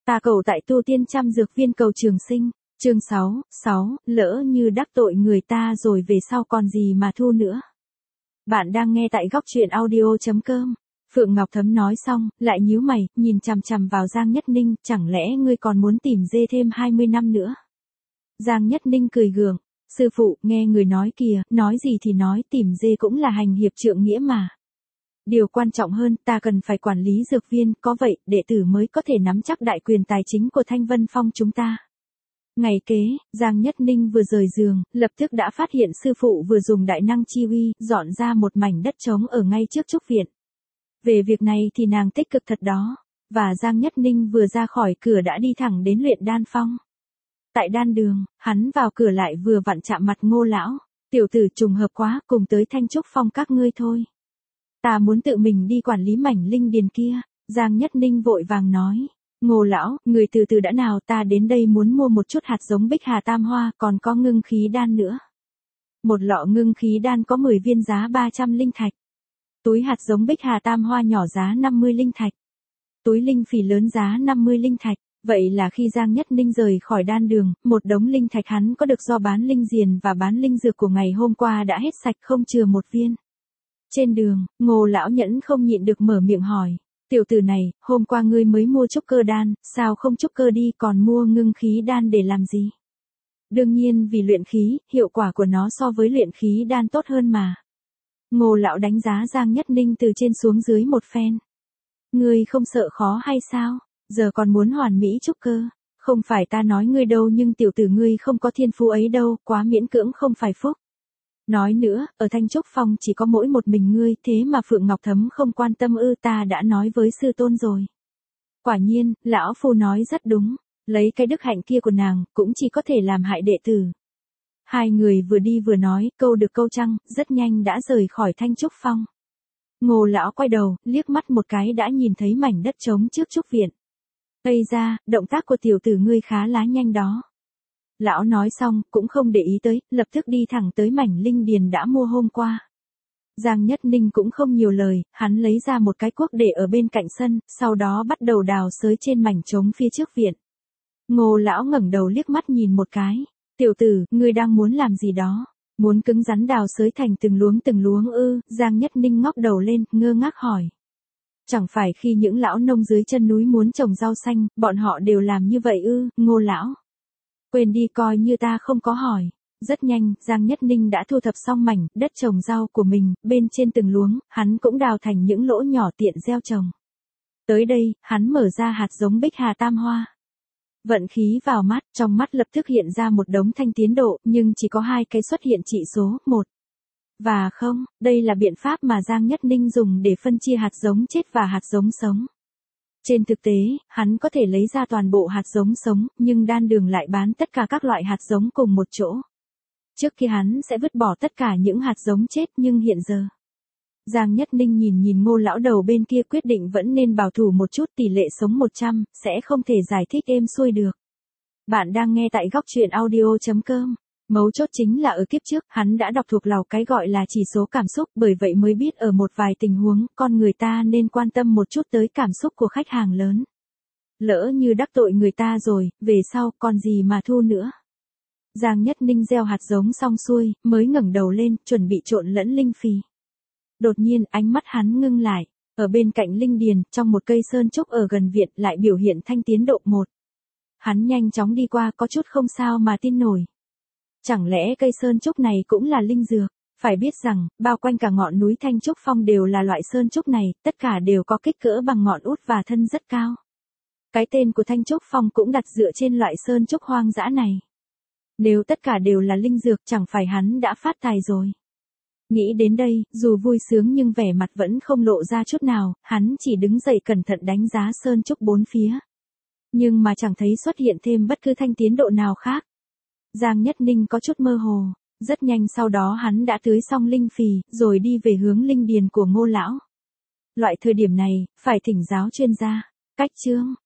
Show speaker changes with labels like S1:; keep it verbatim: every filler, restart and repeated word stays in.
S1: Ta cầu tại tu tiên trăm dược viên cầu trường sinh. Chương sáu, sáu, lỡ như đắc tội người ta rồi về sau còn gì mà thu nữa. Bạn đang nghe tại góc truyện audio chấm com. Phượng Ngọc Thấm nói xong, lại nhíu mày, nhìn chằm chằm vào Giang Nhất Ninh, chẳng lẽ ngươi còn muốn tìm dê thêm hai mươi năm nữa? Giang Nhất Ninh cười gượng, sư phụ, nghe người nói kìa, nói gì thì nói, tìm dê cũng là hành hiệp trượng nghĩa mà. Điều quan trọng hơn, ta cần phải quản lý dược viên, có vậy, đệ tử mới có thể nắm chắc đại quyền tài chính của Thanh Vân Phong chúng ta. Ngày kế, Giang Nhất Ninh vừa rời giường, lập tức đã phát hiện sư phụ vừa dùng đại năng chi uy, dọn ra một mảnh đất trống ở ngay trước trúc viện. Về việc này thì nàng tích cực thật đó, và Giang Nhất Ninh vừa ra khỏi cửa đã đi thẳng đến luyện đan phong. Tại đan đường, hắn vào cửa lại vừa vặn chạm mặt Ngô lão, tiểu tử trùng hợp quá, cùng tới Thanh Trúc Phong các ngươi thôi. Ta muốn tự mình đi quản lý mảnh linh điền kia, Giang Nhất Ninh vội vàng nói. Ngô lão, người từ từ đã nào, ta đến đây muốn mua một chút hạt giống bích hà tam hoa, còn có ngưng khí đan nữa. Một lọ ngưng khí đan có mười viên giá ba trăm linh thạch. Túi hạt giống bích hà tam hoa nhỏ giá năm mươi linh thạch. Túi linh phỉ lớn giá năm mươi linh thạch. Vậy là khi Giang Nhất Ninh rời khỏi đan đường, một đống linh thạch hắn có được do bán linh diền và bán linh dược của ngày hôm qua đã hết sạch không chừa một viên. Trên đường, Ngô lão nhẫn không nhịn được mở miệng hỏi. Tiểu tử này, hôm qua ngươi mới mua trúc cơ đan, sao không trúc cơ đi còn mua ngưng khí đan để làm gì? Đương nhiên vì luyện khí, hiệu quả của nó so với luyện khí đan tốt hơn mà. Ngô lão đánh giá Giang Nhất Ninh từ trên xuống dưới một phen. Ngươi không sợ khó hay sao? Giờ còn muốn hoàn mỹ trúc cơ. Không phải ta nói ngươi đâu, nhưng tiểu tử ngươi không có thiên phú ấy đâu, quá miễn cưỡng không phải phúc. Nói nữa, ở Thanh Trúc Phong chỉ có mỗi một mình ngươi, thế mà Phượng Ngọc Thấm không quan tâm ư? Ta đã nói với sư tôn rồi. Quả nhiên, lão phu nói rất đúng, lấy cái đức hạnh kia của nàng, cũng chỉ có thể làm hại đệ tử. Hai người vừa đi vừa nói, câu được câu trăng, rất nhanh đã rời khỏi Thanh Trúc Phong. Ngô lão quay đầu, liếc mắt một cái đã nhìn thấy mảnh đất trống trước trúc viện. Ây ra, động tác của tiểu tử ngươi khá lá nhanh đó. Lão nói xong, cũng không để ý tới, lập tức đi thẳng tới mảnh linh điền đã mua hôm qua. Giang Nhất Ninh cũng không nhiều lời, hắn lấy ra một cái cuốc để ở bên cạnh sân, sau đó bắt đầu đào xới trên mảnh trống phía trước viện. Ngô lão ngẩng đầu liếc mắt nhìn một cái. Tiểu tử, ngươi đang muốn làm gì đó? Muốn cứng rắn đào xới thành từng luống từng luống ư? Giang Nhất Ninh ngóc đầu lên, ngơ ngác hỏi. Chẳng phải khi những lão nông dưới chân núi muốn trồng rau xanh, bọn họ đều làm như vậy ư? Ngô lão. Quên đi, coi như ta không có hỏi. Rất nhanh, Giang Nhất Ninh đã thu thập xong mảnh đất trồng rau của mình, bên trên từng luống, hắn cũng đào thành những lỗ nhỏ tiện gieo trồng. Tới đây, hắn mở ra hạt giống bích hà tam hoa. Vận khí vào mắt, trong mắt lập tức hiện ra một đống thanh tiến độ, nhưng chỉ có hai cái xuất hiện chỉ số, một và không. Đây là biện pháp mà Giang Nhất Ninh dùng để phân chia hạt giống chết và hạt giống sống. Trên thực tế, hắn có thể lấy ra toàn bộ hạt giống sống, nhưng đan đường lại bán tất cả các loại hạt giống cùng một chỗ. Trước khi hắn sẽ vứt bỏ tất cả những hạt giống chết, nhưng hiện giờ. Giang Nhất Ninh nhìn nhìn Ngô lão đầu bên kia, quyết định vẫn nên bảo thủ một chút, tỷ lệ sống một trăm, sẽ không thể giải thích êm xuôi được. Bạn đang nghe tại góc truyện audio chấm com. Mấu chốt chính là ở kiếp trước, hắn đã đọc thuộc lòng cái gọi là chỉ số cảm xúc, bởi vậy mới biết ở một vài tình huống, con người ta nên quan tâm một chút tới cảm xúc của khách hàng lớn. Lỡ như đắc tội người ta rồi, về sau còn gì mà thu nữa. Giang Nhất Ninh gieo hạt giống xong xuôi, mới ngẩng đầu lên, chuẩn bị trộn lẫn linh phì. Đột nhiên, ánh mắt hắn ngưng lại, ở bên cạnh linh điền, trong một cây sơn trúc ở gần viện lại biểu hiện thanh tiến độ một. Hắn nhanh chóng đi qua, có chút không sao mà tin nổi. Chẳng lẽ cây sơn trúc này cũng là linh dược? Phải biết rằng, bao quanh cả ngọn núi Thanh Trúc Phong đều là loại sơn trúc này, tất cả đều có kích cỡ bằng ngọn út và thân rất cao. Cái tên của Thanh Trúc Phong cũng đặt dựa trên loại sơn trúc hoang dã này. Nếu tất cả đều là linh dược, chẳng phải hắn đã phát tài rồi. Nghĩ đến đây, dù vui sướng nhưng vẻ mặt vẫn không lộ ra chút nào, hắn chỉ đứng dậy cẩn thận đánh giá sơn trúc bốn phía. Nhưng mà chẳng thấy xuất hiện thêm bất cứ thanh tiến độ nào khác. Giang Nhất Ninh có chút mơ hồ, rất nhanh sau đó hắn đã tưới xong linh phì, rồi đi về hướng linh điền của Ngô lão. Loại thời điểm này, phải thỉnh giáo chuyên gia. Cách chương